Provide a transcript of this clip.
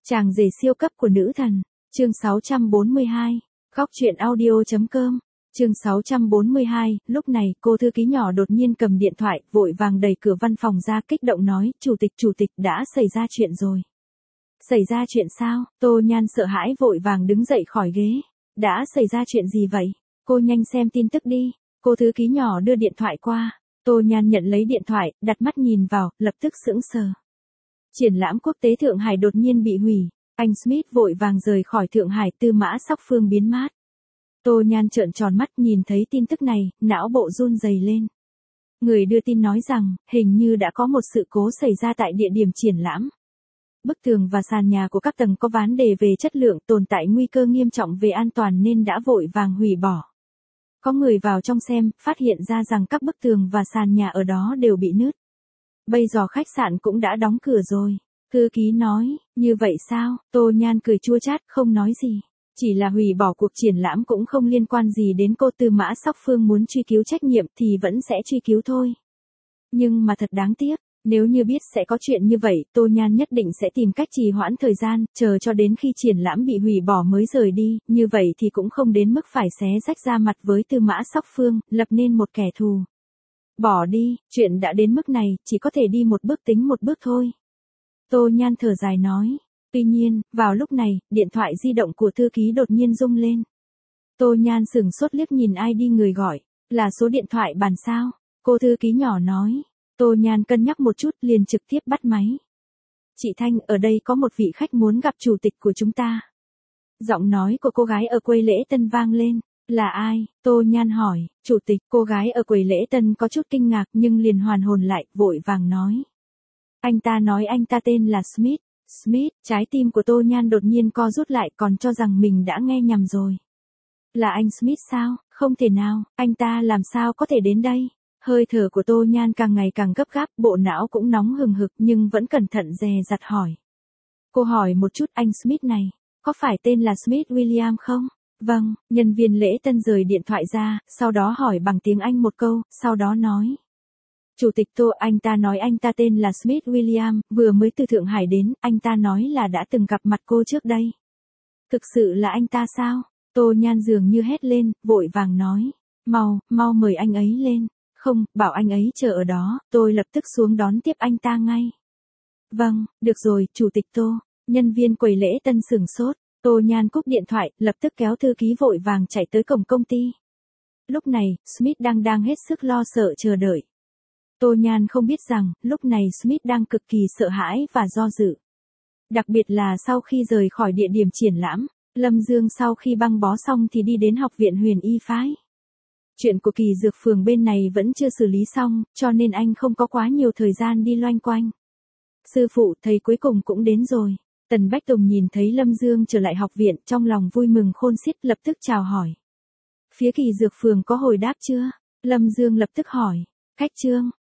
Chàng rể siêu cấp của nữ thần. Chương 642. Góc truyện audio.com. Chương 642, lúc này cô thư ký nhỏ đột nhiên cầm điện thoại, vội vàng đẩy cửa văn phòng ra, kích động nói, chủ tịch, đã xảy ra chuyện rồi. Xảy ra chuyện sao? Tô Nhan sợ hãi vội vàng đứng dậy khỏi ghế. Đã xảy ra chuyện gì vậy? Cô nhanh xem tin tức đi. Cô thư ký nhỏ đưa điện thoại qua. Tô Nhan nhận lấy điện thoại, đặt mắt nhìn vào, lập tức sững sờ. Triển lãm quốc tế Thượng Hải đột nhiên bị hủy. Anh Smith vội vàng rời khỏi Thượng Hải, Tư Mã Sóc Phương biến mất. Tô Nhan trợn tròn mắt nhìn thấy tin tức này, não bộ run rẩy lên. Người đưa tin nói rằng, hình như đã có một sự cố xảy ra tại địa điểm triển lãm. Bức tường và sàn nhà của các tầng có vấn đề về chất lượng, tồn tại nguy cơ nghiêm trọng về an toàn nên đã vội vàng hủy bỏ. Có người vào trong xem, phát hiện ra rằng các bức tường và sàn nhà ở đó đều bị nứt. Bây giờ khách sạn cũng đã đóng cửa rồi. Thư ký nói, như vậy sao? Tô Nhan cười chua chát, không nói gì. Chỉ là hủy bỏ cuộc triển lãm cũng không liên quan gì đến cô. Tư Mã Sóc Phương muốn truy cứu trách nhiệm thì vẫn sẽ truy cứu thôi. Nhưng mà thật đáng tiếc, nếu như biết sẽ có chuyện như vậy, Tô Nhan nhất định sẽ tìm cách trì hoãn thời gian, chờ cho đến khi triển lãm bị hủy bỏ mới rời đi, như vậy thì cũng không đến mức phải xé rách ra mặt với Tư Mã Sóc Phương, lập nên một kẻ thù. Bỏ đi, chuyện đã đến mức này, chỉ có thể đi một bước tính một bước thôi. Tô Nhan thở dài nói. Tuy nhiên, vào lúc này, điện thoại di động của thư ký đột nhiên rung lên. Tô Nhan sửng sốt liếc nhìn ID người gọi. Là số điện thoại bàn sao? Cô thư ký nhỏ nói. Tô Nhan cân nhắc một chút liền trực tiếp bắt máy. Chị Thanh, ở đây có một vị khách muốn gặp chủ tịch của chúng ta. Giọng nói của cô gái ở quầy lễ tân vang lên. Là ai? Tô Nhan hỏi. Chủ tịch. Cô gái ở quầy lễ tân có chút kinh ngạc nhưng liền hoàn hồn lại, vội vàng nói. Anh ta nói anh ta tên là Smith. Smith, trái tim của Tô Nhan đột nhiên co rút lại, còn cho rằng mình đã nghe nhầm rồi. Là anh Smith sao? Không thể nào, anh ta làm sao có thể đến đây? Hơi thở của Tô Nhan càng ngày càng gấp gáp, bộ não cũng nóng hừng hực nhưng vẫn cẩn thận dè dặt hỏi. Cô hỏi một chút, anh Smith này, có phải tên là Smith William không? Vâng, nhân viên lễ tân rời điện thoại ra, sau đó hỏi bằng tiếng Anh một câu, sau đó nói. Chủ tịch Tô, anh ta nói anh ta tên là Smith William, vừa mới từ Thượng Hải đến, anh ta nói là đã từng gặp mặt cô trước đây. Thực sự là anh ta sao? Tô Nhan dường như hét lên, vội vàng nói. Mau mời anh ấy lên. Không, bảo anh ấy chờ ở đó, tôi lập tức xuống đón tiếp anh ta ngay. Vâng, được rồi, chủ tịch Tô. Nhân viên quầy lễ tân sửng sốt. Tô Nhan cúp điện thoại, lập tức kéo thư ký vội vàng chạy tới cổng công ty. Lúc này, Smith đang hết sức lo sợ chờ đợi. Tô Nhan không biết rằng, lúc này Smith đang cực kỳ sợ hãi và do dự. Đặc biệt là sau khi rời khỏi địa điểm triển lãm, Lâm Dương sau khi băng bó xong thì đi đến học viện Huyền Y Phái. Chuyện của Kỳ Dược Phường bên này vẫn chưa xử lý xong, cho nên anh không có quá nhiều thời gian đi loanh quanh. Sư phụ, thầy cuối cùng cũng đến rồi. Tần Bách Tùng nhìn thấy Lâm Dương trở lại học viện, trong lòng vui mừng khôn xiết, lập tức chào hỏi. Phía Kỳ Dược Phường có hồi đáp chưa? Lâm Dương lập tức hỏi. Khách trương,